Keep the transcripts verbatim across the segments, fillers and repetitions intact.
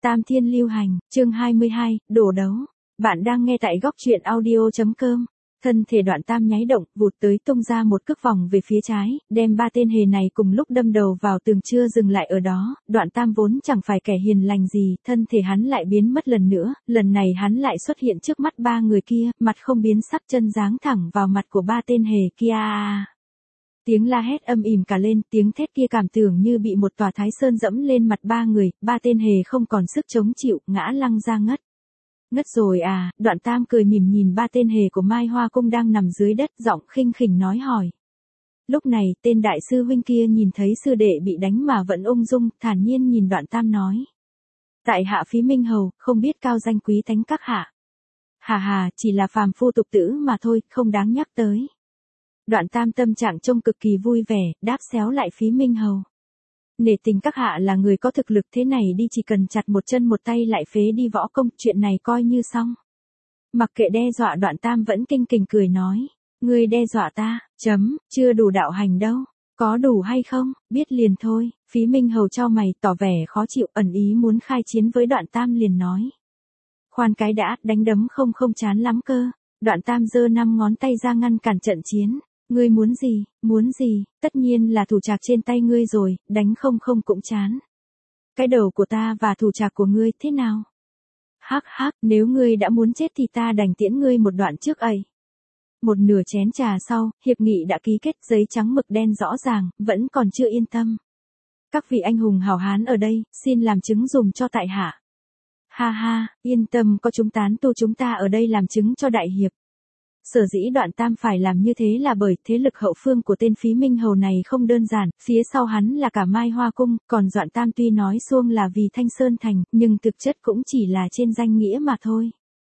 Tam Thiên Lưu Hành, chương hai mươi hai, đổ đấu. Bạn đang nghe tại góc truyện audio chấm com. Thân thể Đoạn Tam nháy động, vụt tới tung ra một cước vòng về phía trái, đem ba tên hề này cùng lúc đâm đầu vào tường chưa dừng lại ở đó. Đoạn Tam vốn chẳng phải kẻ hiền lành gì, thân thể hắn lại biến mất lần nữa, lần này hắn lại xuất hiện trước mắt ba người kia, mặt không biến sắc, chân giáng thẳng vào mặt của ba tên hề kia. Tiếng la hét âm ỉm cả lên, tiếng thét kia cảm tưởng như bị một tòa thái sơn dẫm lên mặt ba người, ba tên hề không còn sức chống chịu, ngã lăn ra ngất. Ngất rồi à? Đoạn Tam cười mỉm nhìn ba tên hề của Mai Hoa Cung đang nằm dưới đất, giọng khinh khỉnh nói hỏi. Lúc này, tên đại sư huynh kia nhìn thấy sư đệ bị đánh mà vẫn ung dung, thản nhiên nhìn Đoạn Tam nói. Tại hạ Phí Minh Hầu, không biết cao danh quý thánh các hạ. Hà hà, chỉ là phàm phu tục tử mà thôi, không đáng nhắc tới. Đoạn Tam tâm trạng trông cực kỳ vui vẻ, đáp xéo lại Phí Minh Hầu. Nể tình các hạ là người có thực lực, thế này đi, chỉ cần chặt một chân một tay lại phế đi võ công, chuyện này coi như xong. Mặc kệ đe dọa, Đoạn Tam vẫn kinh kình cười nói. Ngươi đe dọa ta, chấm, chưa đủ đạo hành đâu. Có đủ hay không, biết liền thôi. Phí Minh Hầu chau mày, tỏ vẻ khó chịu, ẩn ý muốn khai chiến với Đoạn Tam, liền nói. Khoan cái đã, đánh đấm không không chán lắm cơ. Đoạn Tam giơ năm ngón tay ra ngăn cản trận chiến. Ngươi muốn gì, muốn gì, tất nhiên là thủ trạc trên tay ngươi rồi, đánh không không cũng chán. Cái đầu của ta và thủ trạc của ngươi thế nào? Hắc hắc, nếu ngươi đã muốn chết thì ta đành tiễn ngươi một đoạn trước ấy. Một nửa chén trà sau, hiệp nghị đã ký kết, giấy trắng mực đen rõ ràng, vẫn còn chưa yên tâm. Các vị anh hùng hảo hán ở đây, xin làm chứng dùm cho tại hạ. Ha ha, yên tâm, có chúng tán tu chúng ta ở đây làm chứng cho đại hiệp. Sở dĩ Đoạn Tam phải làm như thế là bởi thế lực hậu phương của tên Phí Minh Hầu này không đơn giản, phía sau hắn là cả Mai Hoa Cung, còn Đoạn Tam tuy nói xuông là vì Thanh Sơn Thành, nhưng thực chất cũng chỉ là trên danh nghĩa mà thôi.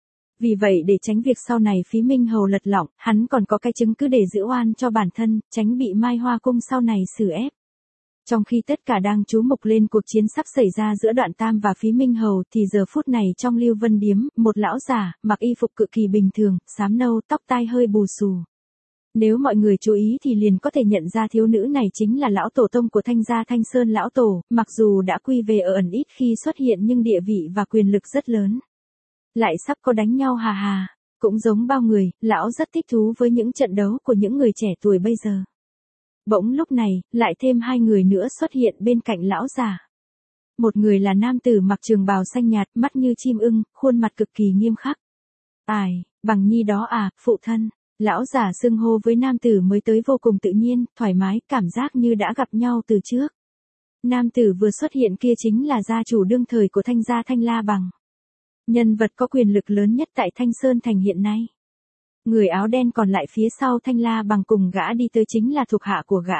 Vì vậy để tránh việc sau này Phí Minh Hầu lật lọng, hắn còn có cái chứng cứ để giữ oan cho bản thân, tránh bị Mai Hoa Cung sau này xử ép. Trong khi tất cả đang chú mục lên cuộc chiến sắp xảy ra giữa Đoạn Tam và Phí Minh Hầu thì giờ phút này trong Lưu Vân Điếm, một lão già, mặc y phục cực kỳ bình thường, xám nâu, tóc tai hơi bù xù. Nếu mọi người chú ý thì liền có thể nhận ra thiếu nữ này chính là lão tổ tông của Thanh gia Thanh Sơn lão tổ, mặc dù đã quy về ở ẩn ít khi xuất hiện nhưng địa vị và quyền lực rất lớn. Lại sắp có đánh nhau hà hà, cũng giống bao người, lão rất thích thú với những trận đấu của những người trẻ tuổi bây giờ. Bỗng lúc này, lại thêm hai người nữa xuất hiện bên cạnh lão già. Một người là nam tử mặc trường bào xanh nhạt, mắt như chim ưng, khuôn mặt cực kỳ nghiêm khắc. Ai, Bằng Nhi đó à, phụ thân. Lão già xưng hô với nam tử mới tới vô cùng tự nhiên, thoải mái, cảm giác như đã gặp nhau từ trước. Nam tử vừa xuất hiện kia chính là gia chủ đương thời của Thanh gia Thanh La Bằng. Nhân vật có quyền lực lớn nhất tại Thanh Sơn Thành hiện nay. Người áo đen còn lại phía sau Thanh La Bằng cùng gã đi tới chính là thuộc hạ của gã.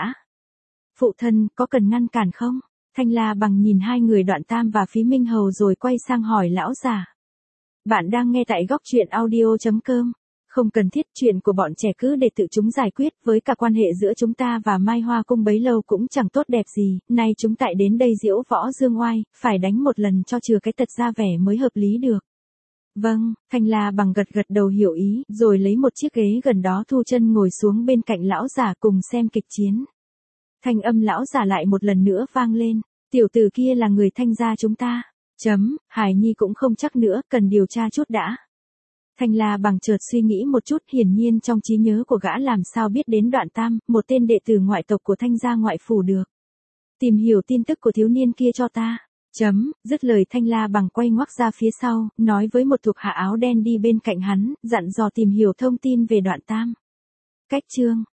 Phụ thân, có cần ngăn cản không? Thanh La Bằng nhìn hai người Đoạn Tam và Phí Minh Hầu rồi quay sang hỏi lão già. Bạn đang nghe tại góc truyện audio chấm com. Không cần thiết, chuyện của bọn trẻ cứ để tự chúng giải quyết, với cả quan hệ giữa chúng ta và Mai Hoa Cung bấy lâu cũng chẳng tốt đẹp gì, nay chúng tại đến đây diễu võ dương oai, phải đánh một lần cho chừa cái tật ra vẻ mới hợp lý được. Vâng, Thanh La Bằng gật gật đầu hiểu ý, rồi lấy một chiếc ghế gần đó thu chân ngồi xuống bên cạnh lão già cùng xem kịch chiến. Thanh âm lão già lại một lần nữa vang lên, tiểu tử kia là người Thanh gia chúng ta. Chấm, Hải Nhi cũng không chắc nữa, cần điều tra chút đã. Thanh La Bằng chợt suy nghĩ một chút, hiển nhiên trong trí nhớ của gã làm sao biết đến Đoạn Tam, một tên đệ tử ngoại tộc của Thanh gia ngoại phủ được. Tìm hiểu tin tức của thiếu niên kia cho ta. Chấm, dứt lời Thanh La Bằng quay ngoắc ra phía sau, nói với một thuộc hạ áo đen đi bên cạnh hắn, dặn dò tìm hiểu thông tin về Đoạn Tam. Cách chương